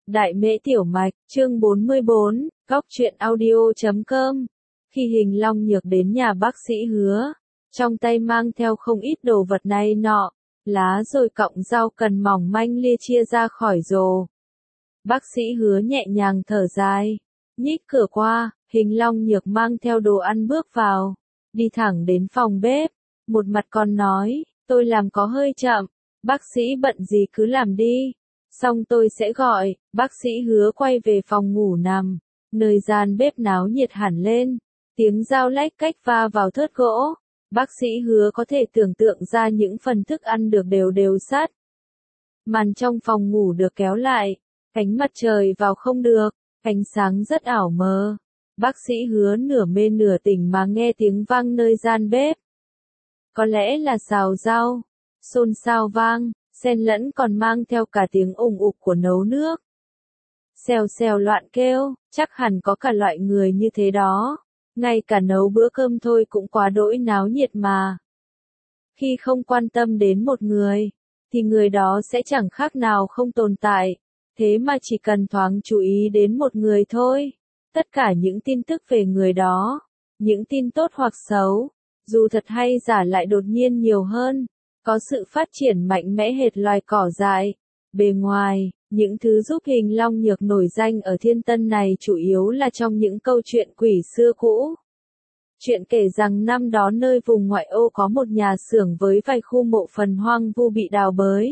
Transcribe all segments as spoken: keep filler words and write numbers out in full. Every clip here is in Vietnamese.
Đại Mễ Tiểu Mạch, chương bốn mươi bốn, góc truyện audio chấm com. Khi Hình Long Nhược đến nhà bác sĩ Hứa, trong tay mang theo không ít đồ vật này nọ, lá rồi cọng rau cần mỏng manh lia chia ra khỏi rổ. Bác sĩ Hứa nhẹ nhàng thở dài, nhích cửa qua, Hình Long Nhược mang theo đồ ăn bước vào, đi thẳng đến phòng bếp, một mặt còn nói, tôi làm có hơi chậm, bác sĩ bận gì cứ làm đi. Xong tôi sẽ gọi. Bác sĩ Hứa quay về phòng ngủ nằm, nơi gian bếp náo nhiệt hẳn lên, tiếng dao lách cách va vào thớt gỗ. Bác sĩ Hứa có thể tưởng tượng ra những phần thức ăn được đều đều sát. Màn trong phòng ngủ được kéo lại, ánh mặt trời vào không được, ánh sáng rất ảo mờ. Bác sĩ Hứa nửa mê nửa tỉnh mà nghe tiếng vang nơi gian bếp. Có lẽ là xào rau, xôn xao vang, xen lẫn còn mang theo cả tiếng ùng ục của nấu nước. Xèo xèo loạn kêu, chắc hẳn có cả loại người như thế đó. Ngay cả nấu bữa cơm thôi cũng quá đỗi náo nhiệt mà. Khi không quan tâm đến một người, thì người đó sẽ chẳng khác nào không tồn tại. Thế mà chỉ cần thoáng chú ý đến một người thôi, tất cả những tin tức về người đó, những tin tốt hoặc xấu, dù thật hay giả lại đột nhiên nhiều hơn. Có sự phát triển mạnh mẽ hệt loài cỏ dại. Bề ngoài, những thứ giúp Hình Long Nhược nổi danh ở Thiên Tân này chủ yếu là trong những câu chuyện quỷ xưa cũ. Chuyện kể rằng năm đó nơi vùng ngoại ô có một nhà xưởng với vài khu mộ phần hoang vu bị đào bới.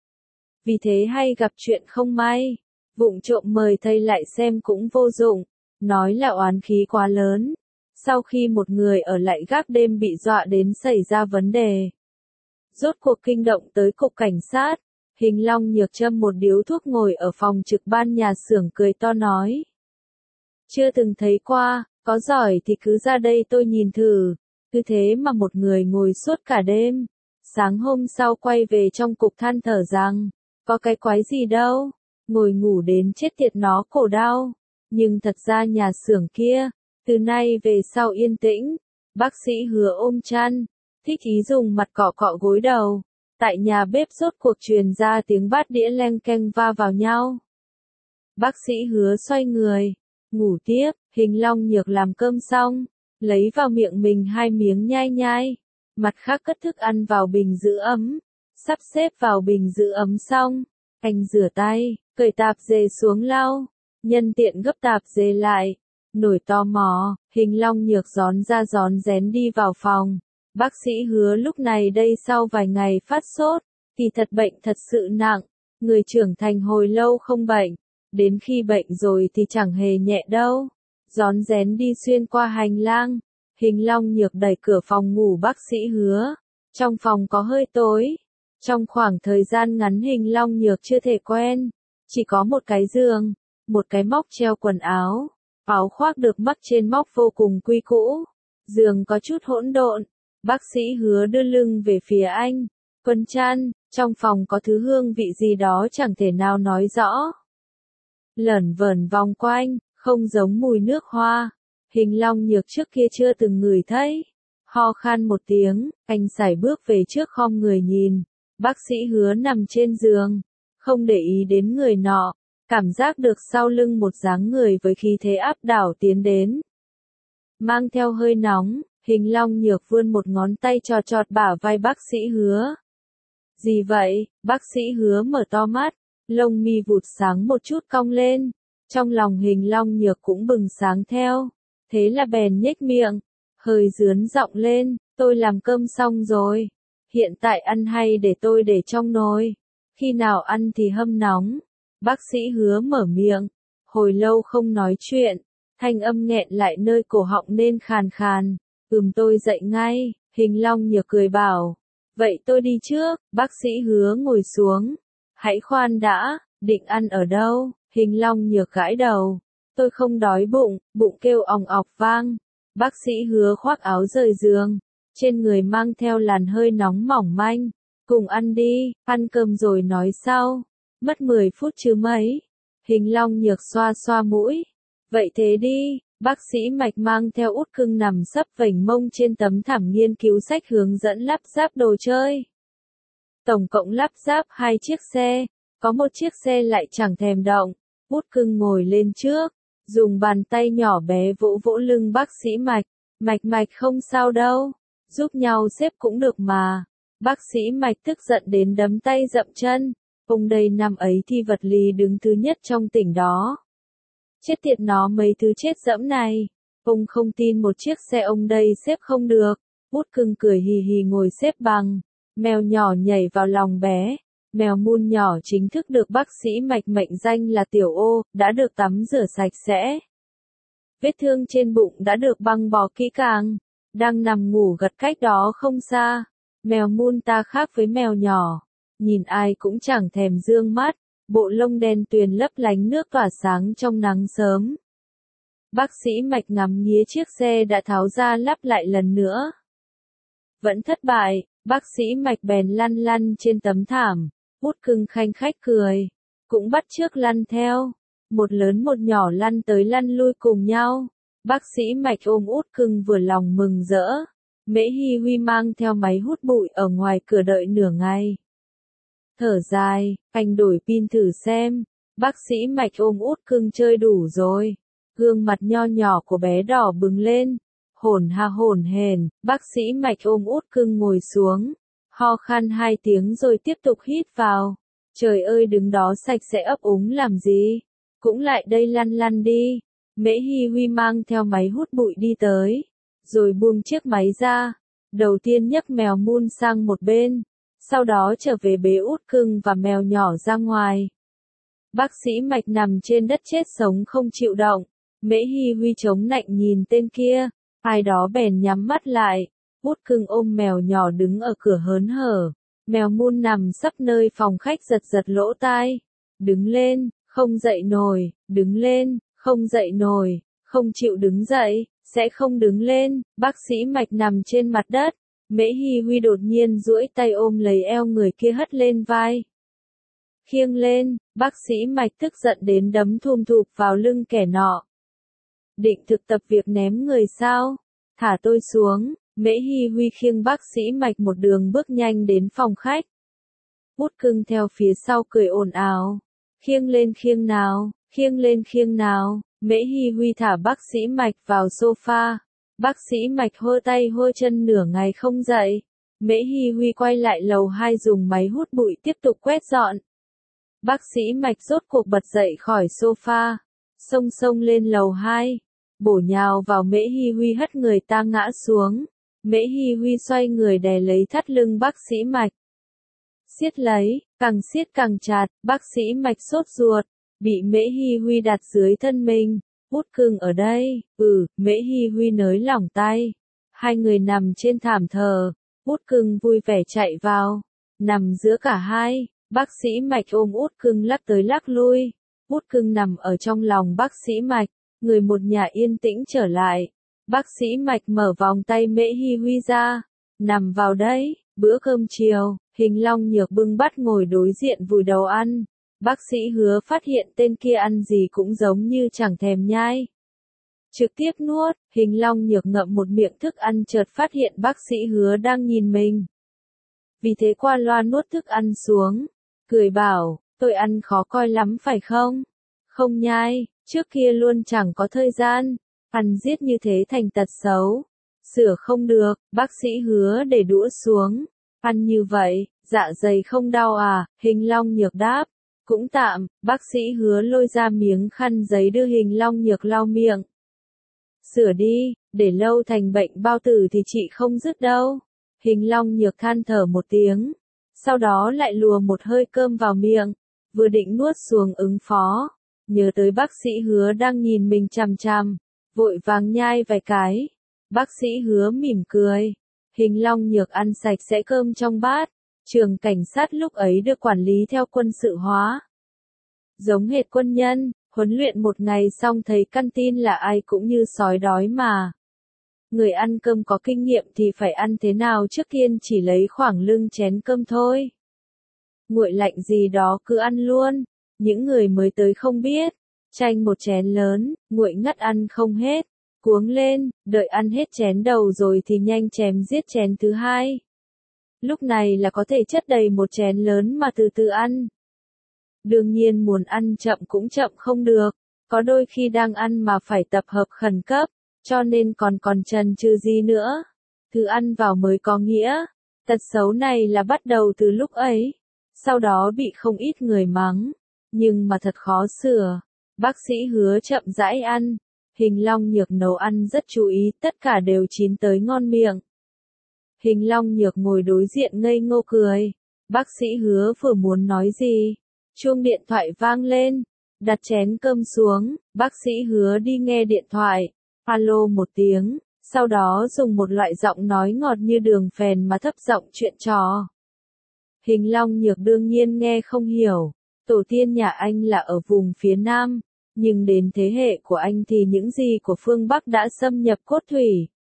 Vì thế hay gặp chuyện không may, vụng trộm mời thầy lại xem cũng vô dụng, nói là oán khí quá lớn. Sau khi một người ở lại gác đêm bị dọa đến xảy ra vấn đề. Rốt cuộc kinh động tới cục cảnh sát, Hình Long Nhược châm một điếu thuốc ngồi ở phòng trực ban nhà xưởng cười to nói. Chưa từng thấy qua, có giỏi thì cứ ra đây tôi nhìn thử. Cứ thế mà một người ngồi suốt cả đêm. Sáng hôm sau quay về trong cục than thở rằng, có cái quái gì đâu, ngồi ngủ đến chết tiệt nó cổ đau. Nhưng thật ra nhà xưởng kia, từ nay về sau yên tĩnh, bác sĩ Hứa ôm chăn. Thích ý dùng mặt cọ cọ gối đầu. Tại nhà bếp rốt cuộc truyền ra tiếng bát đĩa leng keng va vào nhau. Bác sĩ Hứa xoay người, ngủ tiếp. Hình Long Nhược làm cơm xong, lấy vào miệng mình hai miếng nhai nhai. Mặt khác cất thức ăn vào bình giữ ấm, sắp xếp vào bình giữ ấm xong. Anh rửa tay, cởi tạp dề xuống lau, nhân tiện gấp tạp dề lại. Nổi tò mò, Hình Long Nhược gión ra gión rén đi vào phòng. Bác sĩ Hứa lúc này đây sau vài ngày phát sốt, thì thật bệnh thật sự nặng, người trưởng thành hồi lâu không bệnh, đến khi bệnh rồi thì chẳng hề nhẹ đâu. Rón rén đi xuyên qua hành lang, Hình Long Nhược đẩy cửa phòng ngủ bác sĩ Hứa, trong phòng có hơi tối. Trong khoảng thời gian ngắn Hình Long Nhược chưa thể quen, chỉ có một cái giường, một cái móc treo quần áo, áo khoác được mắc trên móc vô cùng quy cũ, giường có chút hỗn độn. Bác sĩ Hứa đưa lưng về phía anh, quần chăn, trong phòng có thứ hương vị gì đó chẳng thể nào nói rõ. Lởn vởn vòng quanh, không giống mùi nước hoa. Hình Long Nhược trước kia chưa từng ngửi thấy. Ho khan một tiếng, anh sải bước về trước khom người nhìn. Bác sĩ Hứa nằm trên giường, không để ý đến người nọ, cảm giác được sau lưng một dáng người với khí thế áp đảo tiến đến. Mang theo hơi nóng. Hình Long Nhược vươn một ngón tay trò trọt bả vai bác sĩ Hứa. Gì vậy? Bác sĩ Hứa mở to mắt, lông mi vụt sáng một chút cong lên. Trong lòng Hình Long Nhược cũng bừng sáng theo. Thế là bèn nhếch miệng, hơi dướn giọng lên, tôi làm cơm xong rồi. Hiện tại ăn hay để tôi để trong nồi. Khi nào ăn thì hâm nóng. Bác sĩ Hứa mở miệng, hồi lâu không nói chuyện, thanh âm nghẹn lại nơi cổ họng nên khàn khàn. Ừm tôi dậy ngay, Hình Long Nhược cười bảo. Vậy tôi đi trước, bác sĩ Hứa ngồi xuống. Hãy khoan đã, định ăn ở đâu? Hình Long Nhược gãi đầu. Tôi không đói bụng, bụng kêu òng ọc vang. Bác sĩ Hứa khoác áo rời giường, trên người mang theo làn hơi nóng mỏng manh. Cùng ăn đi, ăn cơm rồi nói sau. Mất mười phút chứ mấy. Hình Long Nhược xoa xoa mũi. Vậy thế đi. Bác sĩ Mạch mang theo út cưng nằm sấp vểnh mông trên tấm thảm nghiên cứu sách hướng dẫn lắp ráp đồ chơi. Tổng cộng lắp ráp hai chiếc xe, có một chiếc xe lại chẳng thèm động. Út Cưng ngồi lên trước, dùng bàn tay nhỏ bé vỗ vỗ lưng bác sĩ Mạch. Mạch Mạch không sao đâu, giúp nhau xếp cũng được mà. Bác sĩ Mạch tức giận đến đấm tay dậm chân. Ông đây năm ấy thi vật lý đứng thứ nhất trong tỉnh đó. Chết tiệt nó mấy thứ chết dẫm này. Ông không tin một chiếc xe ông đây xếp không được. Út Cưng cười hì hì ngồi xếp bằng. Mèo nhỏ nhảy vào lòng bé. Mèo mun nhỏ chính thức được bác sĩ Mạch mệnh danh là Tiểu Ô, đã được tắm rửa sạch sẽ. Vết thương trên bụng đã được băng bó kỹ càng. Đang nằm ngủ gật cách đó không xa. Mèo mun ta khác với mèo nhỏ. Nhìn ai cũng chẳng thèm dương mắt. Bộ lông đen tuyền lấp lánh nước tỏa sáng trong nắng sớm. Bác sĩ Mạch ngắm nghía chiếc xe đã tháo ra lắp lại lần nữa. Vẫn thất bại, bác sĩ Mạch bèn lăn lăn trên tấm thảm. Út Cưng khanh khách cười. Cũng bắt chước lăn theo. Một lớn một nhỏ lăn tới lăn lui cùng nhau. Bác sĩ Mạch ôm Út Cưng vừa lòng mừng rỡ. Mễ Hi Huy mang theo máy hút bụi ở ngoài cửa đợi nửa ngày. Thở dài, anh đổi pin thử xem. Bác sĩ Mạch ôm Út Cưng chơi đủ rồi. Gương mặt nho nhỏ của bé đỏ bừng lên. Hổn ha hổn hển, bác sĩ Mạch ôm Út Cưng ngồi xuống. Ho khan hai tiếng rồi tiếp tục hít vào. Trời ơi đứng đó sạch sẽ ấp úng làm gì? Cũng lại đây lăn lăn đi. Mễ Hi Huy mang theo máy hút bụi đi tới. Rồi buông chiếc máy ra. Đầu tiên nhấc mèo mun sang một bên. Sau đó trở về bế Út Cưng và mèo nhỏ ra ngoài. Bác sĩ Mạch nằm trên đất chết sống không chịu động. Mễ Hi Huy chống nạnh nhìn tên kia. Ai đó bèn nhắm mắt lại. Út Cưng ôm mèo nhỏ đứng ở cửa hớn hở. Mèo mun nằm sấp nơi phòng khách giật giật lỗ tai. Đứng lên, không dậy nổi, đứng lên, không dậy nổi, không chịu đứng dậy, sẽ không đứng lên. Bác sĩ Mạch nằm trên mặt đất. Mễ Hi Huy đột nhiên duỗi tay ôm lấy eo người kia hất lên vai. Khiêng lên, bác sĩ Mạch tức giận đến đấm thùm thụp vào lưng kẻ nọ. Định thực tập việc ném người sao? Thả tôi xuống. Mễ Hi Huy khiêng bác sĩ Mạch một đường bước nhanh đến phòng khách. Út Cưng theo phía sau cười ồn ào. Khiêng lên khiêng nào, khiêng lên khiêng nào. Mễ Hi Huy thả bác sĩ Mạch vào sofa. Bác sĩ Mạch hơ tay hơ chân nửa ngày không dậy. Mễ Hi Huy quay lại lầu hai dùng máy hút bụi tiếp tục quét dọn. Bác sĩ Mạch rốt cuộc bật dậy khỏi sofa. Xông xông lên lầu hai. Bổ nhào vào Mễ Hi Huy hất người ta ngã xuống. Mễ Hi Huy xoay người đè lấy thắt lưng bác sĩ Mạch. Siết lấy, càng siết càng chặt, bác sĩ Mạch sốt ruột, bị Mễ Hi Huy đặt dưới thân mình. Út Cưng ở đây, ừ, Mễ Hi Huy nới lỏng tay. Hai người nằm trên thảm thờ, Út Cưng vui vẻ chạy vào, nằm giữa cả hai, bác sĩ Mạch ôm Út Cưng lắc tới lắc lui. Út Cưng nằm ở trong lòng bác sĩ Mạch, người một nhà yên tĩnh trở lại. Bác sĩ Mạch mở vòng tay Mễ Hi Huy ra, nằm vào đấy. Bữa cơm chiều, Hình Long Nhược bưng bát ngồi đối diện vùi đầu ăn. Bác sĩ Hứa phát hiện tên kia ăn gì cũng giống như chẳng thèm nhai. Trực tiếp nuốt, Hình Long Nhược ngậm một miệng thức ăn chợt phát hiện bác sĩ Hứa đang nhìn mình. Vì thế qua loa nuốt thức ăn xuống, cười bảo, tôi ăn khó coi lắm phải không? Không nhai, trước kia luôn chẳng có thời gian, ăn giết như thế thành tật xấu. Sửa không được, bác sĩ Hứa để đũa xuống. Ăn như vậy, dạ dày không đau à? Hình Long Nhược đáp. Cũng tạm, bác sĩ Hứa lôi ra miếng khăn giấy đưa Hình Long Nhược lau miệng. Sửa đi, để lâu thành bệnh bao tử thì chị không dứt đâu. Hình Long Nhược than thở một tiếng. Sau đó lại lùa một hơi cơm vào miệng. Vừa định nuốt xuống ứng phó. Nhớ tới bác sĩ Hứa đang nhìn mình chằm chằm. Vội vàng nhai vài cái. Bác sĩ Hứa mỉm cười. Hình Long Nhược ăn sạch sẽ cơm trong bát. Trường cảnh sát lúc ấy được quản lý theo quân sự hóa. Giống hệt quân nhân, huấn luyện một ngày xong thấy căn tin là ai cũng như sói đói mà. Người ăn cơm có kinh nghiệm thì phải ăn thế nào trước tiên chỉ lấy khoảng lưng chén cơm thôi. Nguội lạnh gì đó cứ ăn luôn. Những người mới tới không biết. Chanh một chén lớn, nguội ngắt ăn không hết. Cuống lên, đợi ăn hết chén đầu rồi thì nhanh chém giết chén thứ hai. Lúc này là có thể chất đầy một chén lớn mà từ từ ăn. Đương nhiên muốn ăn chậm cũng chậm không được, có đôi khi đang ăn mà phải tập hợp khẩn cấp, cho nên còn còn chần chừ gì nữa. Thứ ăn vào mới có nghĩa. Tật xấu này là bắt đầu từ lúc ấy, sau đó bị không ít người mắng, nhưng mà thật khó sửa. Bác sĩ Hứa chậm rãi ăn, Hình Long Nhược nấu ăn rất chú ý, tất cả đều chín tới ngon miệng. Hình Long Nhược ngồi đối diện ngây ngô cười, bác sĩ Hứa vừa muốn nói gì, chuông điện thoại vang lên, đặt chén cơm xuống, bác sĩ Hứa đi nghe điện thoại, alo một tiếng, sau đó dùng một loại giọng nói ngọt như đường phèn mà thấp giọng chuyện trò. Hình Long Nhược đương nhiên nghe không hiểu, tổ tiên nhà anh là ở vùng phía Nam, nhưng đến thế hệ của anh thì những gì của phương Bắc đã xâm nhập cốt thủy.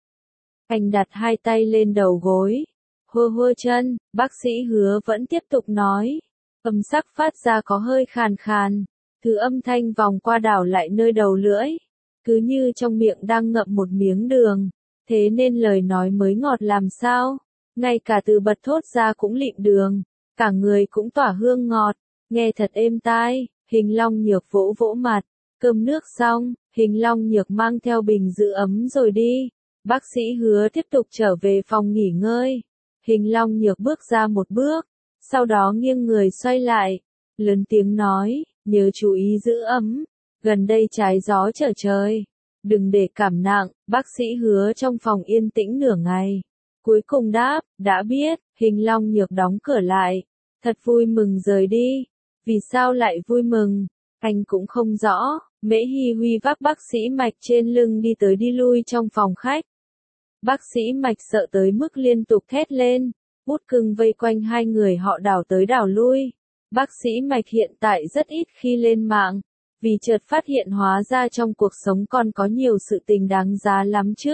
Anh đặt hai tay lên đầu gối, hơ hơ chân, bác sĩ Hứa vẫn tiếp tục nói, âm sắc phát ra có hơi khàn khàn, thứ âm thanh vòng qua đảo lại nơi đầu lưỡi, cứ như trong miệng đang ngậm một miếng đường, thế nên lời nói mới ngọt làm sao, ngay cả từ bật thốt ra cũng lịm đường, cả người cũng tỏa hương ngọt, nghe thật êm tai. Hình Long Nhược vỗ vỗ mặt, cơm nước xong, Hình Long Nhược mang theo bình giữ ấm rồi đi. Bác sĩ Hứa tiếp tục trở về phòng nghỉ ngơi. Hình Long Nhược bước ra một bước, sau đó nghiêng người xoay lại, lớn tiếng nói, nhớ chú ý giữ ấm, gần đây trái gió trở trời, đừng để cảm nặng. Bác sĩ Hứa trong phòng yên tĩnh nửa ngày, cuối cùng đáp, đã biết. Hình Long Nhược đóng cửa lại, thật vui mừng rời đi. Vì sao lại vui mừng, anh cũng không rõ. Mễ Hi Huy vác bác sĩ Mạch trên lưng đi tới đi lui trong phòng khách. Bác sĩ Mạch sợ tới mức liên tục thét lên, Út Cưng vây quanh hai người họ đảo tới đảo lui. Bác sĩ Mạch hiện tại rất ít khi lên mạng, vì chợt phát hiện hóa ra trong cuộc sống còn có nhiều sự tình đáng giá lắm chứ.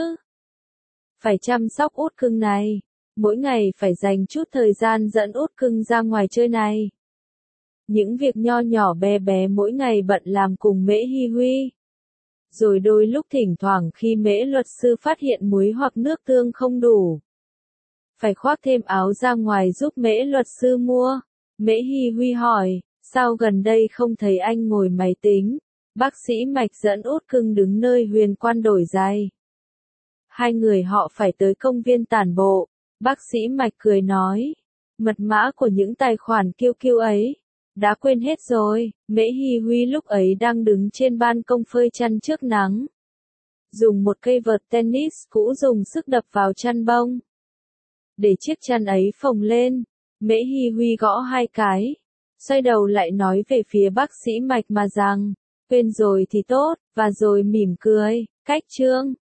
Phải chăm sóc Út Cưng này, mỗi ngày phải dành chút thời gian dẫn Út Cưng ra ngoài chơi này. Những việc nho nhỏ bé bé mỗi ngày bận làm cùng Mễ Hi Huy. Rồi đôi lúc thỉnh thoảng khi Mễ luật sư phát hiện muối hoặc nước tương không đủ, phải khoác thêm áo ra ngoài giúp Mễ luật sư mua. Mễ Hi Huy hỏi, sao gần đây không thấy anh ngồi máy tính? Bác sĩ Mạch dẫn Út Cưng đứng nơi huyền quan đổi giày. Hai người họ phải tới công viên tản bộ. Bác sĩ Mạch cười nói, mật mã của những tài khoản kiêu kiêu ấy, đã quên hết rồi. Mễ Hi Huy lúc ấy đang đứng trên ban công phơi chăn trước nắng, dùng một cây vợt tennis cũ dùng sức đập vào chăn bông, để chiếc chăn ấy phồng lên. Mễ Hi Huy gõ hai cái, xoay đầu lại nói về phía bác sĩ Mạch mà rằng, quên rồi thì tốt, và rồi mỉm cười, cách chương.